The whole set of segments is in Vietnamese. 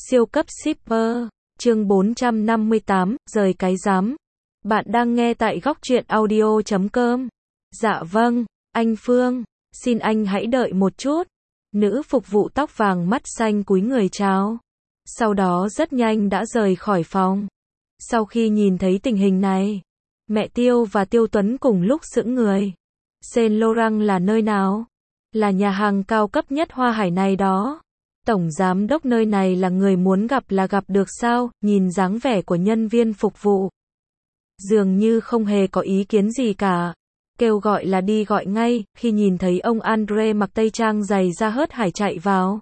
Siêu cấp shipper, chương 458, rời cái rắm. Bạn đang nghe tại góc truyện audio.com. Dạ vâng, anh Phương, xin anh hãy đợi một chút. Nữ phục vụ tóc vàng mắt xanh cúi người chào. Sau đó rất nhanh đã rời khỏi phòng. Sau khi nhìn thấy tình hình này, mẹ Tiêu và Tiêu Tuấn cùng lúc sững người. Saint Laurent là nơi nào? Là nhà hàng cao cấp nhất Hoa Hải này đó. Tổng giám đốc nơi này là người muốn gặp là gặp được sao? Nhìn dáng vẻ của nhân viên phục vụ, dường như không hề có ý kiến gì cả. Kêu gọi là đi gọi ngay. Khi nhìn thấy ông Andre mặc tây trang giày da hớt hải chạy vào,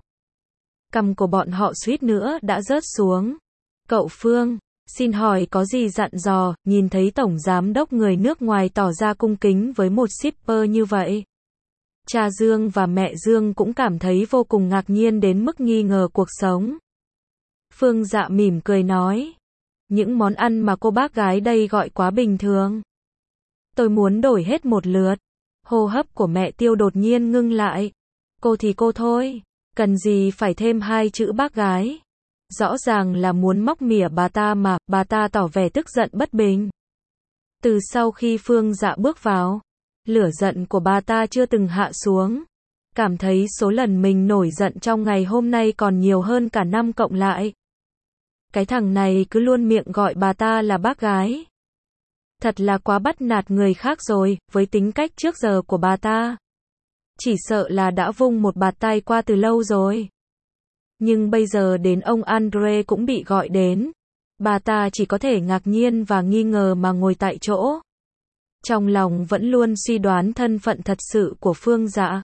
cằm của bọn họ suýt nữa đã rớt xuống. Cậu Phương, xin hỏi có gì dặn dò? Nhìn thấy tổng giám đốc người nước ngoài tỏ ra cung kính với một shipper như vậy, cha Dương và mẹ Dương cũng cảm thấy vô cùng ngạc nhiên đến mức nghi ngờ cuộc sống. Phương Dạ mỉm cười nói, những món ăn mà cô bác gái đây gọi quá bình thường. Tôi muốn đổi hết một lượt. Hô hấp của mẹ Tiêu đột nhiên ngưng lại. Cô thì cô thôi, cần gì phải thêm hai chữ bác gái. Rõ ràng là muốn móc mỉa bà ta mà. Bà ta tỏ vẻ tức giận bất bình. Từ sau khi Phương Dạ bước vào, lửa giận của bà ta chưa từng hạ xuống. Cảm thấy số lần mình nổi giận trong ngày hôm nay còn nhiều hơn cả năm cộng lại. Cái thằng này cứ luôn miệng gọi bà ta là bác gái. Thật là quá bắt nạt người khác rồi. Với tính cách trước giờ của bà ta, chỉ sợ là đã vung một bạt tay qua từ lâu rồi. Nhưng bây giờ đến ông Andre cũng bị gọi đến. Bà ta chỉ có thể ngạc nhiên và nghi ngờ mà ngồi tại chỗ. Trong lòng vẫn luôn suy đoán thân phận thật sự của Phương Dạ.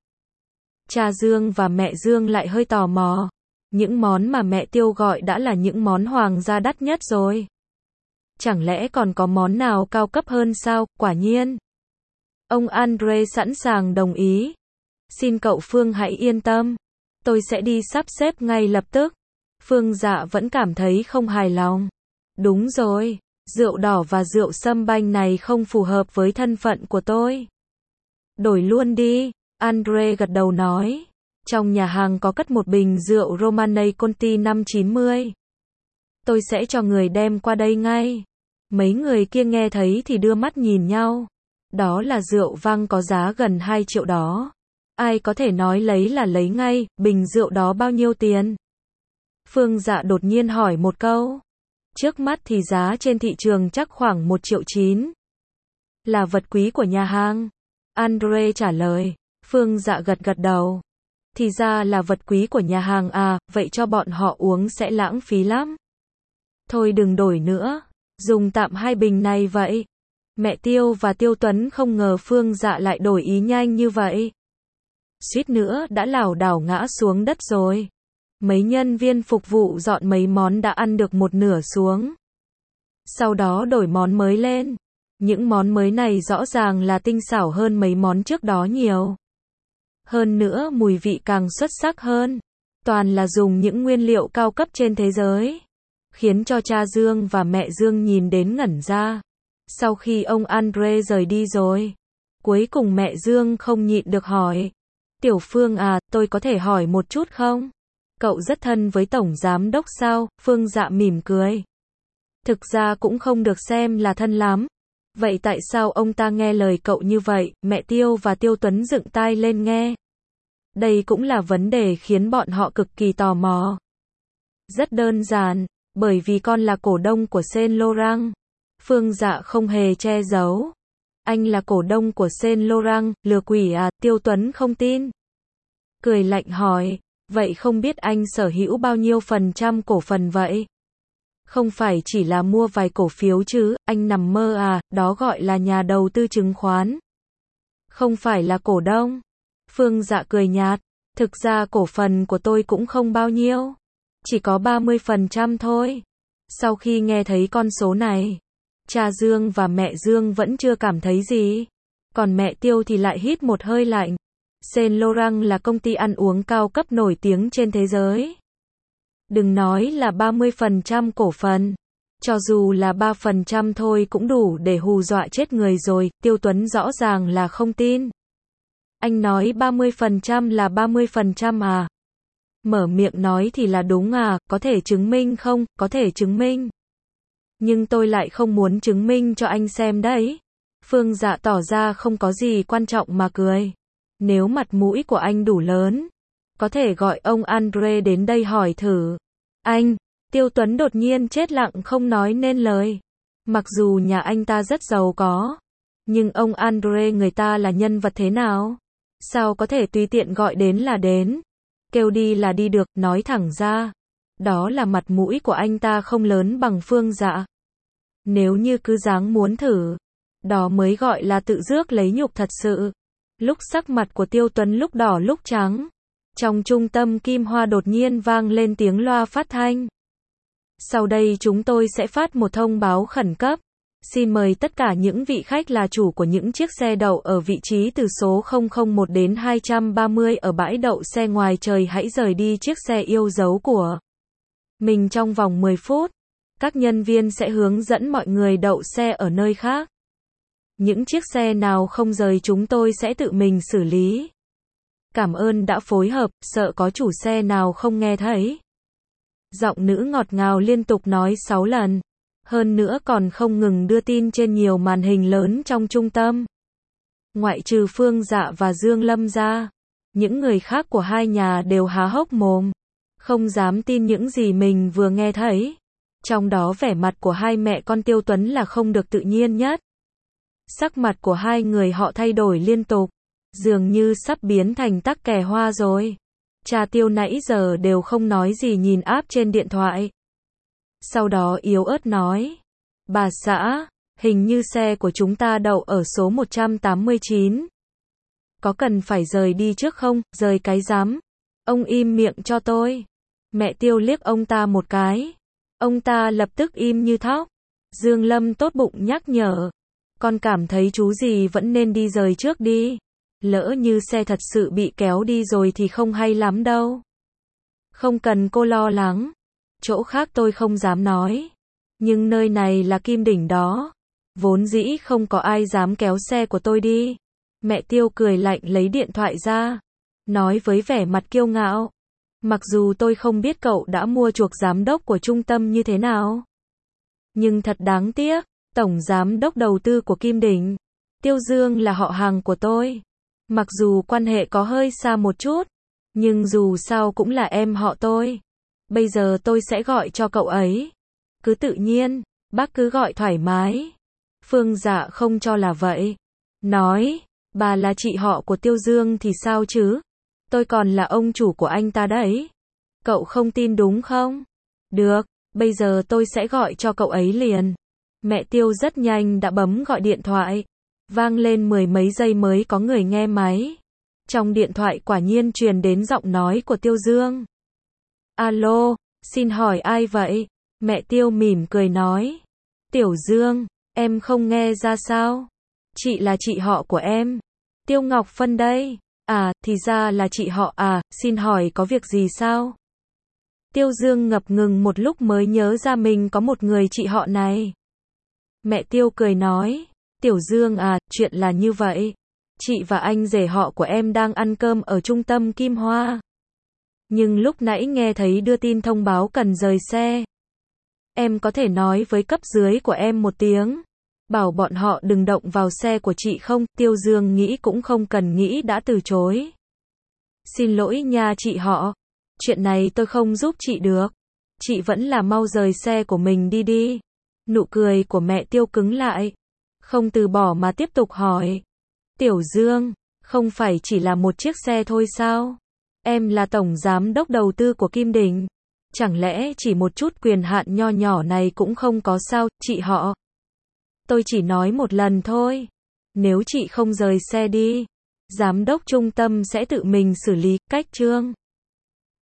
Cha Dương và mẹ Dương lại hơi tò mò. Những món mà mẹ Tiêu gọi đã là những món hoàng gia đắt nhất rồi. Chẳng lẽ còn có món nào cao cấp hơn sao? Quả nhiên, ông Andre sẵn sàng đồng ý. Xin cậu Phương hãy yên tâm, tôi sẽ đi sắp xếp ngay lập tức. Phương Dạ vẫn cảm thấy không hài lòng. Đúng rồi, rượu đỏ và rượu sâm banh này không phù hợp với thân phận của tôi. Đổi luôn đi, Andre gật đầu nói. Trong nhà hàng có cất một bình rượu Romanée Conti 590. Tôi sẽ cho người đem qua đây ngay. Mấy người kia nghe thấy thì đưa mắt nhìn nhau. Đó là rượu vang có giá gần 2 triệu đó. Ai có thể nói lấy là lấy ngay. Bình rượu đó bao nhiêu tiền? Phương Dạ đột nhiên hỏi một câu. Trước mắt thì giá trên thị trường chắc khoảng 1,9 triệu. Là vật quý của nhà hàng, Andre trả lời. Phương Dạ gật gật đầu. Thì ra là vật quý của nhà hàng à, vậy cho bọn họ uống sẽ lãng phí lắm. Thôi đừng đổi nữa, dùng tạm hai bình này vậy. Mẹ Tiêu và Tiêu Tuấn không ngờ Phương Dạ lại đổi ý nhanh như vậy. Suýt nữa đã lảo đảo ngã xuống đất rồi. Mấy nhân viên phục vụ dọn mấy món đã ăn được một nửa xuống. Sau đó đổi món mới lên. Những món mới này rõ ràng là tinh xảo hơn mấy món trước đó nhiều. Hơn nữa mùi vị càng xuất sắc hơn. Toàn là dùng những nguyên liệu cao cấp trên thế giới. Khiến cho cha Dương và mẹ Dương nhìn đến ngẩn ra. Sau khi ông Andre rời đi rồi, cuối cùng mẹ Dương không nhịn được hỏi. Tiểu Phương à, tôi có thể hỏi một chút không? Cậu rất thân với tổng giám đốc sao? Phương Dạ mỉm cười. Thực ra cũng không được xem là thân lắm. Vậy tại sao ông ta nghe lời cậu như vậy? Mẹ Tiêu và Tiêu Tuấn dựng tai lên nghe. Đây cũng là vấn đề khiến bọn họ cực kỳ tò mò. Rất đơn giản, bởi vì con là cổ đông của Saint Laurent. Phương Dạ không hề che giấu. Anh là cổ đông của Saint Laurent, lừa quỷ à? Tiêu Tuấn không tin. Cười lạnh hỏi, vậy không biết anh sở hữu bao nhiêu % cổ phần vậy? Không phải chỉ là mua vài cổ phiếu chứ, anh nằm mơ à? Đó gọi là nhà đầu tư chứng khoán. Không phải là cổ đông. Phương Dạ cười nhạt, thực ra cổ phần của tôi cũng không bao nhiêu. Chỉ có 30% thôi. Sau khi nghe thấy con số này, cha Dương và mẹ Dương vẫn chưa cảm thấy gì. Còn mẹ Tiêu thì lại hít một hơi lạnh. Saint Laurent là công ty ăn uống cao cấp nổi tiếng trên thế giới. Đừng nói là 30% cổ phần. Cho dù là 3% thôi cũng đủ để hù dọa chết người rồi. Tiêu Tuấn rõ ràng là không tin. Anh nói 30% là 30% à? Mở miệng nói thì là đúng à, có thể chứng minh không, có thể chứng minh. Nhưng tôi lại không muốn chứng minh cho anh xem đấy. Phương Dạ tỏ ra không có gì quan trọng mà cười. Nếu mặt mũi của anh đủ lớn, có thể gọi ông Andre đến đây hỏi thử. Anh, Tiêu Tuấn đột nhiên chết lặng không nói nên lời. Mặc dù nhà anh ta rất giàu có, nhưng ông Andre người ta là nhân vật thế nào? Sao có thể tùy tiện gọi đến là đến? Kêu đi là đi được, nói thẳng ra. Đó là mặt mũi của anh ta không lớn bằng Phương Dạ. Nếu như cứ dáng muốn thử, đó mới gọi là tự rước lấy nhục thật sự. Lúc sắc mặt của Tiêu Tuấn lúc đỏ lúc trắng. Trong trung tâm Kim Hoa đột nhiên vang lên tiếng loa phát thanh. Sau đây chúng tôi sẽ phát một thông báo khẩn cấp. Xin mời tất cả những vị khách là chủ của những chiếc xe đậu ở vị trí từ số 001 đến 230 ở bãi đậu xe ngoài trời hãy rời đi chiếc xe yêu dấu của mình trong vòng 10 phút. Các nhân viên sẽ hướng dẫn mọi người đậu xe ở nơi khác. Những chiếc xe nào không rời chúng tôi sẽ tự mình xử lý. Cảm ơn đã phối hợp, sợ có chủ xe nào không nghe thấy. Giọng nữ ngọt ngào liên tục nói 6 lần. Hơn nữa còn không ngừng đưa tin trên nhiều màn hình lớn trong trung tâm. Ngoại trừ Phương Dạ và Dương Lâm ra, những người khác của hai nhà đều há hốc mồm, không dám tin những gì mình vừa nghe thấy. Trong đó vẻ mặt của hai mẹ con Tiêu Tuấn là không được tự nhiên nhất. Sắc mặt của hai người họ thay đổi liên tục, dường như sắp biến thành tắc kè hoa rồi. Cha Tiêu nãy giờ đều không nói gì nhìn áp trên điện thoại. Sau đó yếu ớt nói, bà xã, hình như xe của chúng ta đậu ở số 189. Có cần phải rời đi trước không, rời cái rắm. Ông im miệng cho tôi. Mẹ Tiêu liếc ông ta một cái. Ông ta lập tức im như thóc. Dương Lâm tốt bụng nhắc nhở. Con cảm thấy chú gì vẫn nên đi rời trước đi. Lỡ như xe thật sự bị kéo đi rồi thì không hay lắm đâu. Không cần cô lo lắng. Chỗ khác tôi không dám nói. Nhưng nơi này là Kim Đỉnh đó. Vốn dĩ không có ai dám kéo xe của tôi đi. Mẹ Tiêu cười lạnh lấy điện thoại ra. Nói với vẻ mặt kiêu ngạo. Mặc dù tôi không biết cậu đã mua chuộc giám đốc của trung tâm như thế nào. Nhưng thật đáng tiếc. Tổng giám đốc đầu tư của Kim Đỉnh, Tiêu Dương là họ hàng của tôi. Mặc dù quan hệ có hơi xa một chút, nhưng dù sao cũng là em họ tôi. Bây giờ tôi sẽ gọi cho cậu ấy. Cứ tự nhiên, bác cứ gọi thoải mái. Phương Dạ không cho là vậy. Nói, bà là chị họ của Tiêu Dương thì sao chứ? Tôi còn là ông chủ của anh ta đấy. Cậu không tin đúng không? Được, bây giờ tôi sẽ gọi cho cậu ấy liền. Mẹ Tiêu rất nhanh đã bấm gọi điện thoại. Vang lên 10 mấy giây mới có người nghe máy. Trong điện thoại quả nhiên truyền đến giọng nói của Tiêu Dương. Alo, xin hỏi ai vậy? Mẹ Tiêu mỉm cười nói. Tiểu Dương, em không nghe ra sao? Chị là chị họ của em. Tiêu Ngọc Phân đây. À, thì ra là chị họ à, xin hỏi có việc gì sao? Tiêu Dương ngập ngừng một lúc mới nhớ ra mình có một người chị họ này. Mẹ Tiêu cười nói, Tiểu Dương à, chuyện là như vậy. Chị và anh rể họ của em đang ăn cơm ở trung tâm Kim Hoa. Nhưng lúc nãy nghe thấy đưa tin thông báo cần rời xe. Em có thể nói với cấp dưới của em một tiếng. Bảo bọn họ đừng động vào xe của chị không? Tiêu Dương nghĩ cũng không cần nghĩ đã từ chối. Xin lỗi nha chị họ. Chuyện này tôi không giúp chị được. Chị vẫn là mau rời xe của mình đi đi. Nụ cười của mẹ Tiêu cứng lại. Không từ bỏ mà tiếp tục hỏi. Tiểu Dương, không phải chỉ là một chiếc xe thôi sao? Em là tổng giám đốc đầu tư của Kim Đỉnh. Chẳng lẽ chỉ một chút quyền hạn nho nhỏ này cũng không có sao, chị họ? Tôi chỉ nói một lần thôi. Nếu chị không rời xe đi, giám đốc trung tâm sẽ tự mình xử lý, cách chương.